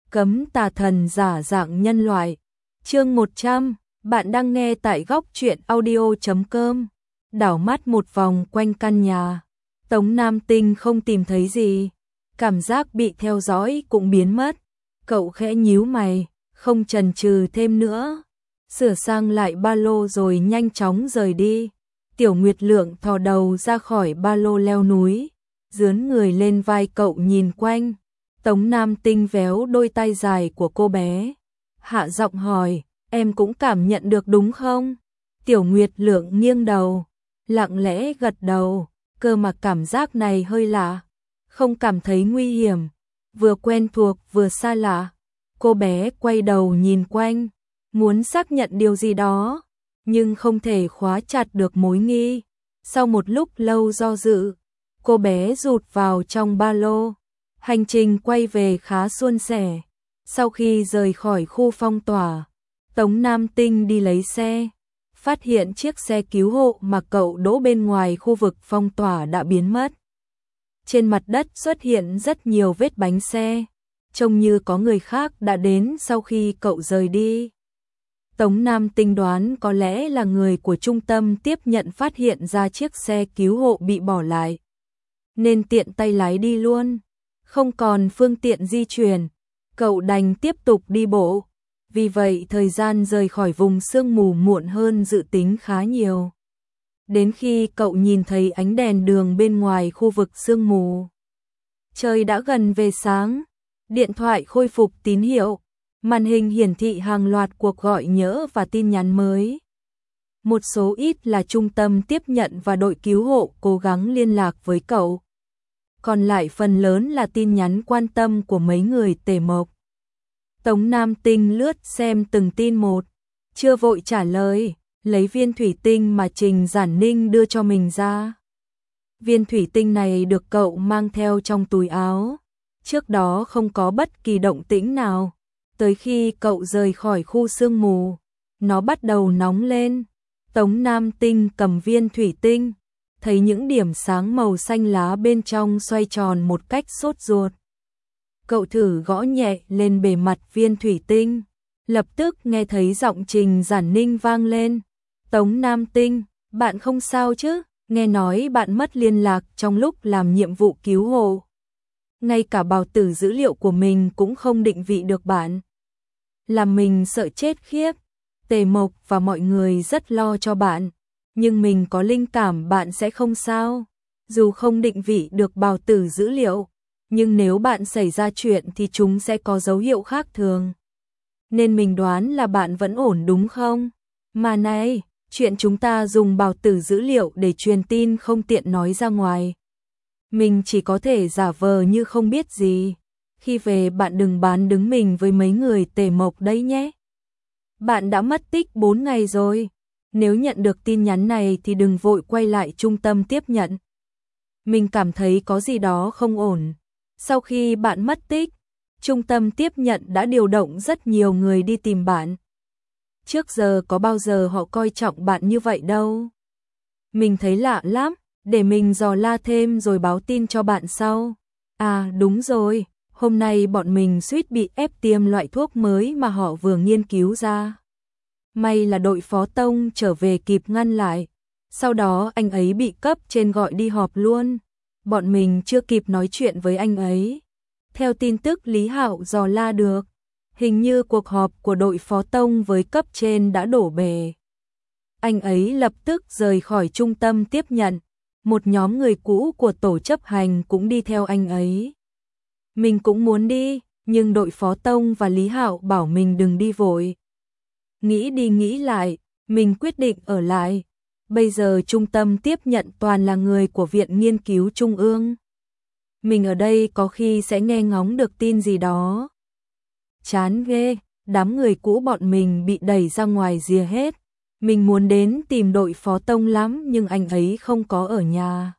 Cấm tà thần giả dạng nhân loại. Chương 100, bạn đang nghe tại góc truyện audio.com. Đảo mắt một vòng quanh căn nhà, Tống Nam Tinh không tìm thấy gì, cảm giác bị theo dõi cũng biến mất. Cậu khẽ nhíu mày, không chần chừ thêm nữa, sửa sang lại ba lô rồi nhanh chóng rời đi. Tiểu Nguyệt Lượng thò đầu ra khỏi ba lô leo núi, dướn người lên vai cậu nhìn quanh. Tống Nam Tinh véo đôi tay dài của cô bé, hạ giọng hỏi, em cũng cảm nhận được đúng không? Tiểu Nguyệt Lượng nghiêng đầu, lặng lẽ gật đầu, cơ mà cảm giác này hơi lạ, không cảm thấy nguy hiểm, vừa quen thuộc vừa xa lạ. Cô bé quay đầu nhìn quanh, muốn xác nhận điều gì đó, nhưng không thể khóa chặt được mối nghi. Sau một lúc lâu do dự, cô bé rụt vào trong ba lô. Hành trình quay về khá suôn sẻ. Sau khi rời khỏi khu phong tỏa, Tống Nam Tinh đi lấy xe, phát hiện chiếc xe cứu hộ mà cậu đỗ bên ngoài khu vực phong tỏa đã biến mất. Trên mặt đất xuất hiện rất nhiều vết bánh xe, trông như có người khác đã đến sau khi cậu rời đi. Tống Nam Tinh đoán có lẽ là người của trung tâm tiếp nhận phát hiện ra chiếc xe cứu hộ bị bỏ lại, nên tiện tay lái đi luôn. Không còn phương tiện di chuyển, cậu đành tiếp tục đi bộ. Vì vậy thời gian rời khỏi vùng sương mù muộn hơn dự tính khá nhiều. Đến khi cậu nhìn thấy ánh đèn đường bên ngoài khu vực sương mù, trời đã gần về sáng, điện thoại khôi phục tín hiệu, màn hình hiển thị hàng loạt cuộc gọi nhỡ và tin nhắn mới. Một số ít là trung tâm tiếp nhận và đội cứu hộ cố gắng liên lạc với cậu. Còn lại phần lớn là tin nhắn quan tâm của mấy người Tề Mộc. Tống Nam Tinh lướt xem từng tin một, chưa vội trả lời, lấy viên thủy tinh mà Trình Giản Ninh đưa cho mình ra. Viên thủy tinh này được cậu mang theo trong túi áo, trước đó không có bất kỳ động tĩnh nào. Tới khi cậu rời khỏi khu sương mù, nó bắt đầu nóng lên. Tống Nam Tinh cầm viên thủy tinh, thấy những điểm sáng màu xanh lá bên trong xoay tròn một cách sốt ruột. Cậu thử gõ nhẹ lên bề mặt viên thủy tinh, lập tức nghe thấy giọng Trình Giản Ninh vang lên. Tống Nam Tinh, bạn không sao chứ? Nghe nói bạn mất liên lạc trong lúc làm nhiệm vụ cứu hộ. Ngay cả bào tử dữ liệu của mình cũng không định vị được bạn. Làm mình sợ chết khiếp. Tề Mộc và mọi người rất lo cho bạn. Nhưng mình có linh cảm bạn sẽ không sao. Dù không định vị được bào tử dữ liệu, nhưng nếu bạn xảy ra chuyện thì chúng sẽ có dấu hiệu khác thường. Nên mình đoán là bạn vẫn ổn đúng không? Mà này, chuyện chúng ta dùng bào tử dữ liệu để truyền tin không tiện nói ra ngoài. Mình chỉ có thể giả vờ như không biết gì. Khi về bạn đừng bán đứng mình với mấy người Tề Mộc đấy nhé. Bạn đã mất tích 4 ngày rồi. Nếu nhận được tin nhắn này thì đừng vội quay lại trung tâm tiếp nhận. Mình cảm thấy có gì đó không ổn. Sau khi bạn mất tích, trung tâm tiếp nhận đã điều động rất nhiều người đi tìm bạn. Trước giờ có bao giờ họ coi trọng bạn như vậy đâu. Mình thấy lạ lắm, để mình dò la thêm rồi báo tin cho bạn sau. À đúng rồi, hôm nay bọn mình suýt bị ép tiêm loại thuốc mới mà họ vừa nghiên cứu ra. May là đội phó tông trở về kịp ngăn lại. Sau đó anh ấy bị cấp trên gọi đi họp luôn. Bọn mình chưa kịp nói chuyện với anh ấy. Theo tin tức Lý Hạo dò la được, hình như cuộc họp của đội phó tông với cấp trên đã đổ bể. Anh ấy lập tức rời khỏi trung tâm tiếp nhận. Một nhóm người cũ của tổ chấp hành cũng đi theo anh ấy. Mình cũng muốn đi, nhưng đội phó tông và Lý Hạo bảo mình đừng đi vội. Nghĩ đi nghĩ lại, mình quyết định ở lại. Bây giờ trung tâm tiếp nhận toàn là người của Viện Nghiên cứu Trung ương. Mình ở đây có khi sẽ nghe ngóng được tin gì đó. Chán ghê, đám người cũ bọn mình bị đẩy ra ngoài rìa hết. Mình muốn đến tìm đội phó tông lắm nhưng anh ấy không có ở nhà.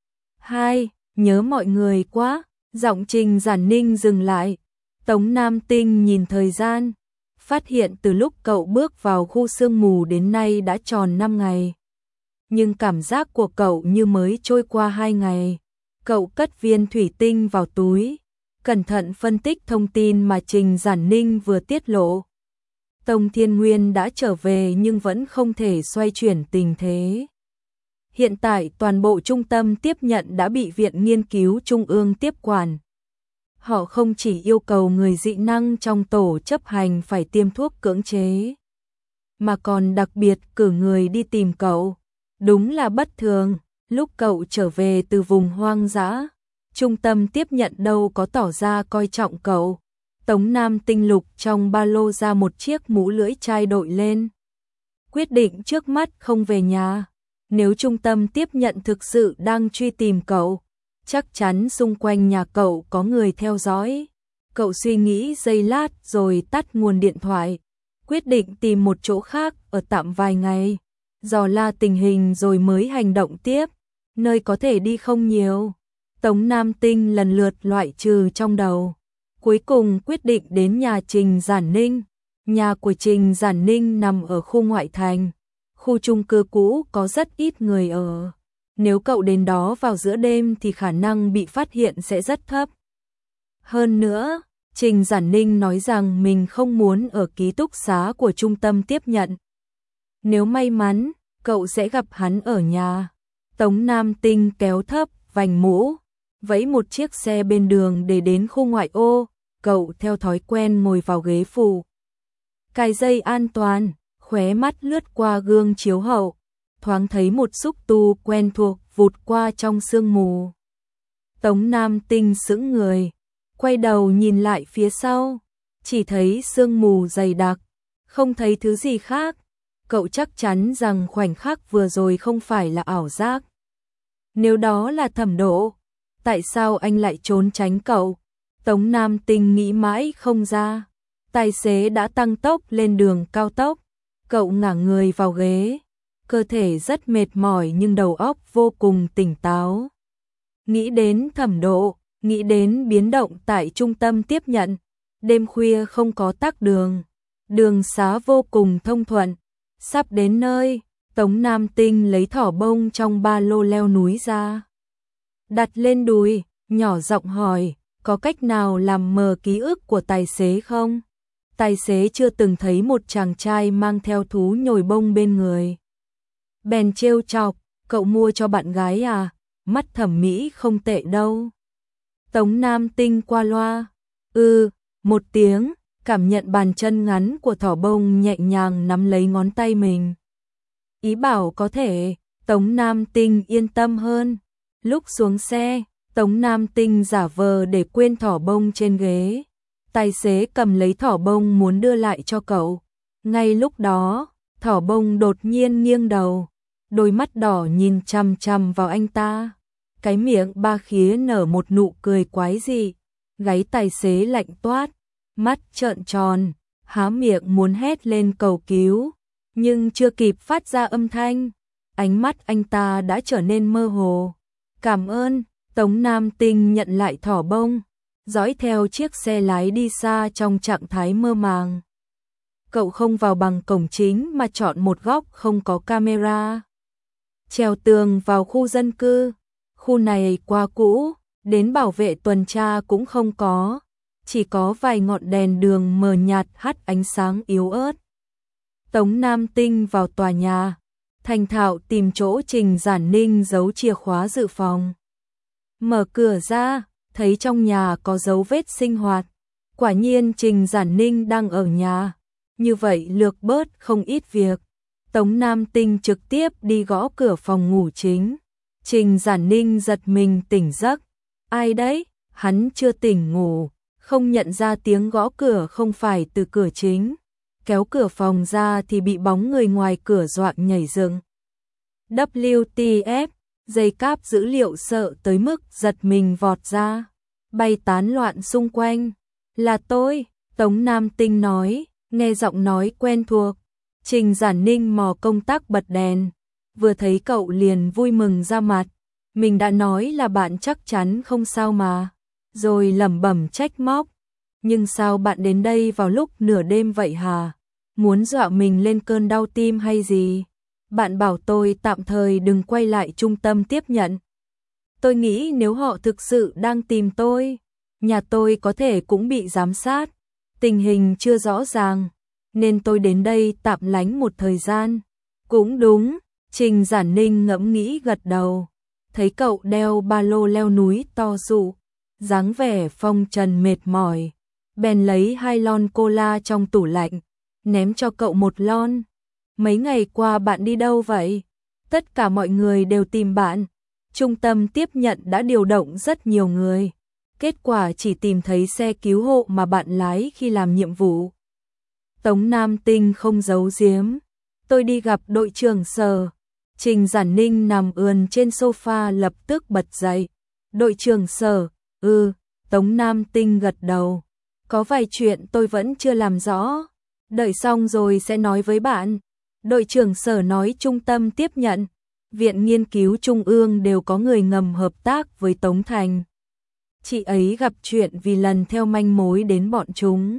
Hai, nhớ mọi người quá. Giọng Trình Giản Ninh dừng lại. Tống Nam Tinh nhìn thời gian, phát hiện từ lúc cậu bước vào khu sương mù đến nay đã tròn 5 ngày. Nhưng cảm giác của cậu như mới trôi qua 2 ngày. Cậu cất viên thủy tinh vào túi, cẩn thận phân tích thông tin mà Trình Giản Ninh vừa tiết lộ. Tông Thiên Nguyên đã trở về nhưng vẫn không thể xoay chuyển tình thế. Hiện tại toàn bộ trung tâm tiếp nhận đã bị Viện Nghiên cứu Trung ương tiếp quản. Họ không chỉ yêu cầu người dị năng trong tổ chấp hành phải tiêm thuốc cưỡng chế, mà còn đặc biệt cử người đi tìm cậu. Đúng là bất thường, lúc cậu trở về từ vùng hoang dã, trung tâm tiếp nhận đâu có tỏ ra coi trọng cậu. Tống Nam Tinh lục trong ba lô ra một chiếc mũ lưỡi chai đội lên. Quyết định trước mắt không về nhà. Nếu trung tâm tiếp nhận thực sự đang truy tìm cậu, chắc chắn xung quanh nhà cậu có người theo dõi. Cậu suy nghĩ giây lát rồi tắt nguồn điện thoại, quyết định tìm một chỗ khác ở tạm vài ngày, dò la tình hình rồi mới hành động tiếp. Nơi có thể đi không nhiều, Tống Nam Tinh lần lượt loại trừ trong đầu. Cuối cùng quyết định đến nhà Trình Giản Ninh. Nhà của Trình Giản Ninh nằm ở khu ngoại thành, khu chung cư cũ có rất ít người ở. Nếu cậu đến đó vào giữa đêm thì khả năng bị phát hiện sẽ rất thấp. Hơn nữa, Trình Giản Ninh nói rằng mình không muốn ở ký túc xá của trung tâm tiếp nhận. Nếu may mắn, cậu sẽ gặp hắn ở nhà. Tống Nam Tinh kéo thấp vành mũ, vẫy một chiếc xe bên đường để đến khu ngoại ô. Cậu theo thói quen ngồi vào ghế phụ, cài dây an toàn, khóe mắt lướt qua gương chiếu hậu, thoáng thấy một xúc tu quen thuộc vụt qua trong sương mù. Tống Nam Tinh sững người, quay đầu nhìn lại phía sau, chỉ thấy sương mù dày đặc, không thấy thứ gì khác. Cậu chắc chắn rằng khoảnh khắc vừa rồi không phải là ảo giác. Nếu đó là Thẩm Độ, tại sao anh lại trốn tránh cậu? Tống Nam Tinh nghĩ mãi không ra. Tài xế đã tăng tốc lên đường cao tốc. Cậu ngả người vào ghế, cơ thể rất mệt mỏi nhưng đầu óc vô cùng tỉnh táo. Nghĩ đến Thẩm Độ, nghĩ đến biến động tại trung tâm tiếp nhận. Đêm khuya không có tắc đường, đường xá vô cùng thông thuận. Sắp đến nơi, Tống Nam Tinh lấy thỏ bông trong ba lô leo núi ra, đặt lên đùi, nhỏ giọng hỏi, có cách nào làm mờ ký ức của tài xế không? Tài xế chưa từng thấy một chàng trai mang theo thú nhồi bông bên người. Bèn trêu chọc, cậu mua cho bạn gái à? Mắt thẩm mỹ không tệ đâu. Tống Nam Tinh qua loa, một tiếng, cảm nhận bàn chân ngắn của thỏ bông nhẹ nhàng nắm lấy ngón tay mình. Ý bảo có thể, Tống Nam Tinh yên tâm hơn. Lúc xuống xe, Tống Nam Tinh giả vờ để quên thỏ bông trên ghế. Tài xế cầm lấy thỏ bông muốn đưa lại cho cậu. Ngay lúc đó, thỏ bông đột nhiên nghiêng đầu, đôi mắt đỏ nhìn chằm chằm vào anh ta. Cái miệng ba khía nở một nụ cười quái dị. Gáy tài xế lạnh toát, mắt trợn tròn, há miệng muốn hét lên cầu cứu, nhưng chưa kịp phát ra âm thanh, ánh mắt anh ta đã trở nên mơ hồ. Cảm ơn. Tống Nam Tinh nhận lại thỏ bông, dõi theo chiếc xe lái đi xa trong trạng thái mơ màng. Cậu không vào bằng cổng chính mà chọn một góc không có camera. Trèo tường vào khu dân cư, khu này quá cũ, đến bảo vệ tuần tra cũng không có, chỉ có vài ngọn đèn đường mờ nhạt hắt ánh sáng yếu ớt. Tống Nam Tinh vào tòa nhà, thành thạo tìm chỗ Trình Giản Ninh giấu chìa khóa dự phòng. Mở cửa ra, thấy trong nhà có dấu vết sinh hoạt. Quả nhiên Trình Giản Ninh đang ở nhà, như vậy lược bớt không ít việc. Tống Nam Tinh trực tiếp đi gõ cửa phòng ngủ chính. Trình Giản Ninh giật mình tỉnh giấc. Ai đấy? Hắn chưa tỉnh ngủ, không nhận ra tiếng gõ cửa không phải từ cửa chính. Kéo cửa phòng ra thì bị bóng người ngoài cửa dọa nhảy dựng. WTF, dây cáp dữ liệu sợ tới mức giật mình vọt ra, bay tán loạn xung quanh. Là tôi, Tống Nam Tinh nói, nghe giọng nói quen thuộc. Trình Giản Ninh mò công tắc bật đèn, vừa thấy cậu liền vui mừng ra mặt. Mình đã nói là bạn chắc chắn không sao mà. Rồi lẩm bẩm trách móc. Nhưng sao bạn đến đây vào lúc nửa đêm vậy hả? Muốn dọa mình lên cơn đau tim hay gì? Bạn bảo tôi tạm thời đừng quay lại trung tâm tiếp nhận. Tôi nghĩ nếu họ thực sự đang tìm tôi, Nhà tôi có thể cũng bị giám sát, tình hình chưa rõ ràng, nên tôi đến đây tạm lánh một thời gian. Cũng đúng, Trình Giản Ninh ngẫm nghĩ gật đầu. Thấy cậu đeo ba lô leo núi to rụ, dáng vẻ phong trần mệt mỏi, bèn lấy 2 lon cola trong tủ lạnh, ném cho cậu 1 lon. Mấy ngày qua bạn đi đâu vậy? Tất cả mọi người đều tìm bạn. Trung tâm tiếp nhận đã điều động rất nhiều người. Kết quả chỉ tìm thấy xe cứu hộ mà bạn lái khi làm nhiệm vụ. Tống Nam Tinh không giấu giếm. Tôi đi gặp đội trưởng Sở. Trình Giản Ninh nằm ườn trên sofa lập tức bật dậy. Đội trưởng Sở, Tống Nam Tinh gật đầu. Có vài chuyện tôi vẫn chưa làm rõ. Đợi xong rồi sẽ nói với bạn. Đội trưởng Sở nói trung tâm tiếp nhận, Viện Nghiên cứu Trung ương đều có người ngầm hợp tác với Tống Thành. Chị ấy gặp chuyện vì lần theo manh mối đến bọn chúng.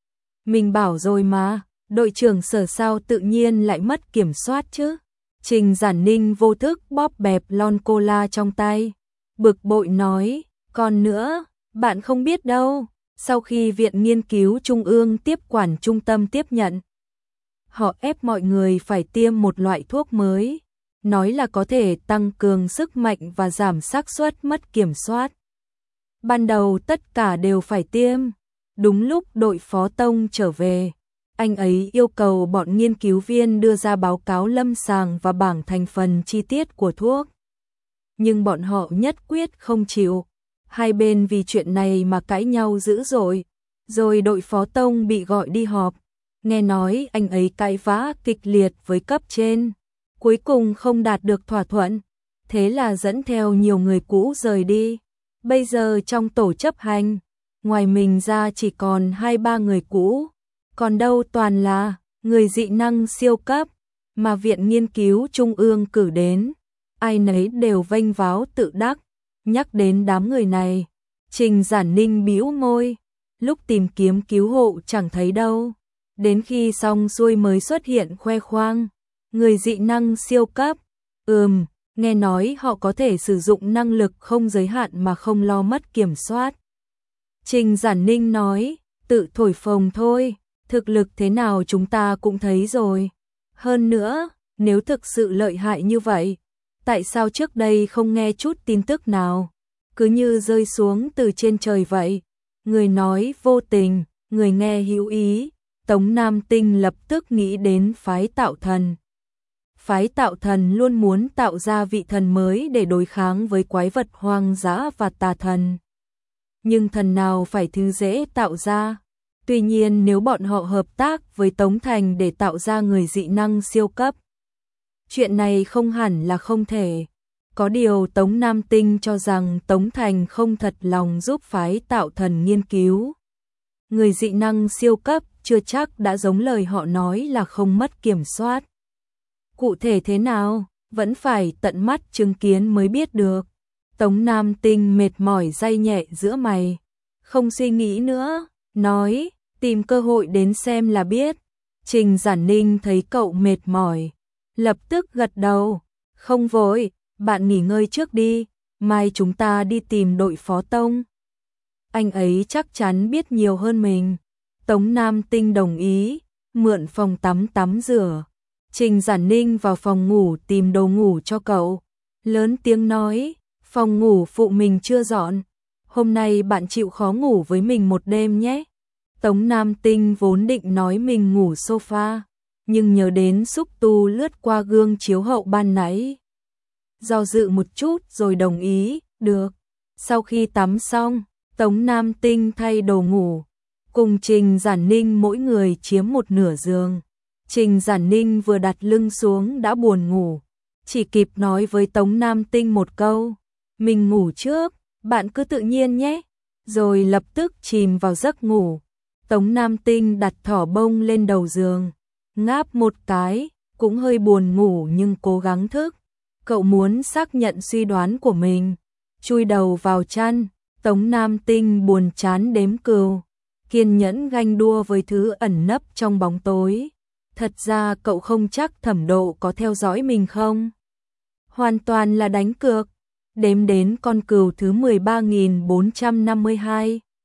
Mình bảo rồi mà, đội trưởng Sở sao tự nhiên lại mất kiểm soát chứ? Trình Giản Ninh vô thức bóp bẹp lon cola trong tay. Bực bội nói, còn nữa, bạn không biết đâu, sau khi Viện Nghiên cứu Trung ương tiếp quản trung tâm tiếp nhận, họ ép mọi người phải tiêm một loại thuốc mới, nói là có thể tăng cường sức mạnh và giảm xác suất mất kiểm soát. Ban đầu tất cả đều phải tiêm. Đúng lúc đội Phó Tông trở về, anh ấy yêu cầu bọn nghiên cứu viên đưa ra báo cáo lâm sàng và bảng thành phần chi tiết của thuốc. Nhưng bọn họ nhất quyết không chịu. Hai bên vì chuyện này mà cãi nhau dữ dội. Rồi đội Phó Tông bị gọi đi họp. Nghe nói anh ấy cãi vã kịch liệt với cấp trên. Cuối cùng không đạt được thỏa thuận. Thế là dẫn theo nhiều người cũ rời đi. Bây giờ trong tổ chấp hành, ngoài mình ra chỉ còn 2-3 người cũ. Còn đâu toàn là người dị năng siêu cấp mà Viện Nghiên cứu Trung ương cử đến. Ai nấy đều vênh váo tự đắc. Nhắc đến đám người này, Trình Giản Ninh bĩu môi. Lúc tìm kiếm cứu hộ chẳng thấy đâu. Đến khi xong xuôi mới xuất hiện khoe khoang. Người dị năng siêu cấp. Nghe nói họ có thể sử dụng năng lực không giới hạn mà không lo mất kiểm soát. Trình Giản Ninh nói, tự thổi phồng thôi, thực lực thế nào chúng ta cũng thấy rồi. Hơn nữa, nếu thực sự lợi hại như vậy, tại sao trước đây không nghe chút tin tức nào? Cứ như rơi xuống từ trên trời vậy. Người nói vô tình, người nghe hữu ý. Tống Nam Tinh lập tức nghĩ đến phái Tạo Thần. Phái Tạo Thần luôn muốn tạo ra vị thần mới để đối kháng với quái vật hoang dã và tà thần. Nhưng thần nào phải thứ dễ tạo ra. Tuy nhiên nếu bọn họ hợp tác với Tống Thành để tạo ra người dị năng siêu cấp, chuyện này không hẳn là không thể. Có điều Tống Nam Tinh cho rằng Tống Thành không thật lòng giúp phái Tạo Thần nghiên cứu. Người dị năng siêu cấp chưa chắc đã giống lời họ nói là không mất kiểm soát. Cụ thể thế nào, vẫn phải tận mắt chứng kiến mới biết được. Tống Nam Tinh mệt mỏi day nhẹ giữa mày. Không suy nghĩ nữa, nói, tìm cơ hội đến xem là biết. Trình Giản Ninh thấy cậu mệt mỏi, lập tức gật đầu. Không vội, bạn nghỉ ngơi trước đi, mai chúng ta đi tìm đội Phó Tông. Anh ấy chắc chắn biết nhiều hơn mình. Tống Nam Tinh đồng ý, mượn phòng tắm rửa. Trình Giản Ninh vào phòng ngủ tìm đồ ngủ cho cậu. Lớn tiếng nói, phòng ngủ phụ mình chưa dọn. Hôm nay bạn chịu khó ngủ với mình một đêm nhé. Tống Nam Tinh vốn định nói mình ngủ sofa, nhưng nhớ đến xúc tu lướt qua gương chiếu hậu ban nãy. Do dự một chút rồi đồng ý, được. Sau khi tắm xong, Tống Nam Tinh thay đồ ngủ. Cùng Trình Giản Ninh mỗi người chiếm một nửa giường. Trình Giản Ninh vừa đặt lưng xuống đã buồn ngủ. Chỉ kịp nói với Tống Nam Tinh một câu. Mình ngủ trước, bạn cứ tự nhiên nhé. Rồi lập tức chìm vào giấc ngủ. Tống Nam Tinh đặt thỏ bông lên đầu giường. Ngáp một cái, cũng hơi buồn ngủ nhưng cố gắng thức. Cậu muốn xác nhận suy đoán của mình. Chui đầu vào chăn, Tống Nam Tinh buồn chán đếm cừu. Kiên nhẫn ganh đua với thứ ẩn nấp trong bóng tối. Thật ra cậu không chắc Thẩm Độ có theo dõi mình không? Hoàn toàn là đánh cược. Đếm đến con cừu thứ 13.452,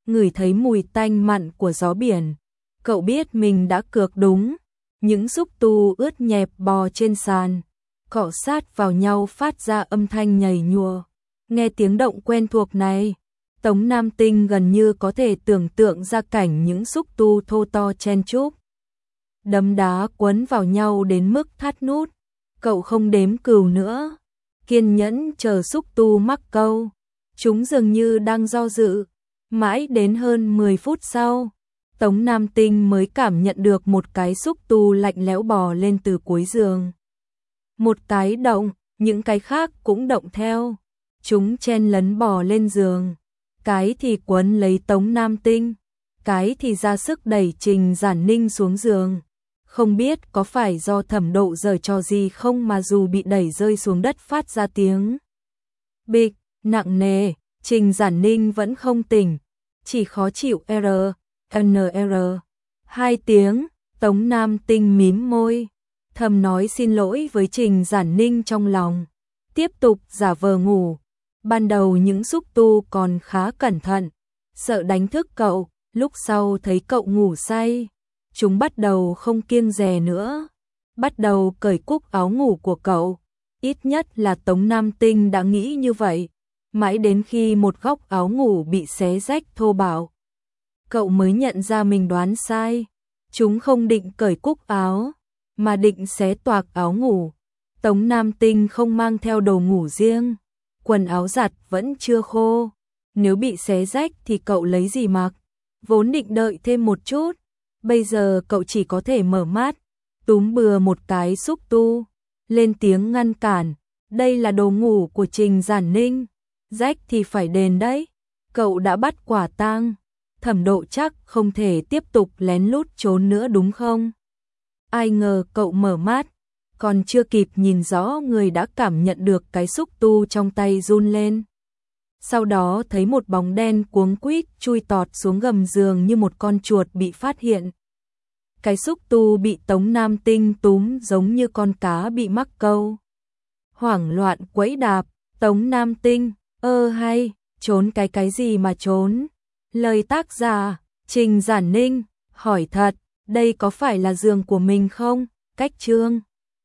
ngửi thấy mùi tanh mặn của gió biển. Cậu biết mình đã cược đúng. Những xúc tu ướt nhẹp bò trên sàn, cọ sát vào nhau phát ra âm thanh nhầy nhụa. Nghe tiếng động quen thuộc này, Tống Nam Tinh gần như có thể tưởng tượng ra cảnh những xúc tu thô to chen chúc, đấm đá quấn vào nhau đến mức thắt nút. Cậu không đếm cừu nữa, kiên nhẫn chờ xúc tu mắc câu. Chúng dường như đang do dự, mãi đến hơn 10 phút sau, Tống Nam Tinh mới cảm nhận được một cái xúc tu lạnh lẽo bò lên từ cuối giường. Một cái động, những cái khác cũng động theo. Chúng chen lấn bò lên giường, cái thì quấn lấy Tống Nam Tinh, cái thì ra sức đẩy Trình Giản Ninh xuống giường. Không biết có phải do Thẩm Độ giở trò gì không mà dù bị đẩy rơi xuống đất phát ra tiếng bịch nặng nề, Trình Giản Ninh vẫn không tỉnh, chỉ khó chịu NR 2 tiếng. Tống Nam Tinh mím môi, thầm nói xin lỗi với Trình Giản Ninh trong lòng, tiếp tục giả vờ ngủ. Ban đầu những xúc tu còn khá cẩn thận, sợ đánh thức cậu, lúc sau thấy cậu ngủ say, chúng bắt đầu không kiêng dè nữa, bắt đầu cởi cúc áo ngủ của cậu. Ít nhất là Tống Nam Tinh đã nghĩ như vậy, mãi đến khi một góc áo ngủ bị xé rách thô bạo, cậu mới nhận ra mình đoán sai. Chúng không định cởi cúc áo, mà định xé toạc áo ngủ. Tống Nam Tinh không mang theo đồ ngủ riêng, quần áo giặt vẫn chưa khô, nếu bị xé rách thì cậu lấy gì mặc. Vốn định đợi thêm một chút, bây giờ cậu chỉ có thể mở mắt, túm bừa một cái xúc tu, lên tiếng ngăn cản. Đây là đồ ngủ của Trình Giản Ninh, rách thì phải đền đấy. Cậu đã bắt quả tang, Thẩm Độ chắc không thể tiếp tục lén lút trốn nữa đúng không? Ai ngờ cậu mở mắt, còn chưa kịp nhìn rõ người đã cảm nhận được cái xúc tu trong tay run lên. Sau đó thấy một bóng đen cuống quýt chui tọt xuống gầm giường như một con chuột bị phát hiện. Cái xúc tu bị Tống Nam Tinh túm giống như con cá bị mắc câu. Hoảng loạn quẫy đạp, Tống Nam Tinh, hay, trốn cái gì mà trốn? Lời tác giả, Trình Giản Ninh, hỏi thật, đây có phải là giường của mình không? Cách chương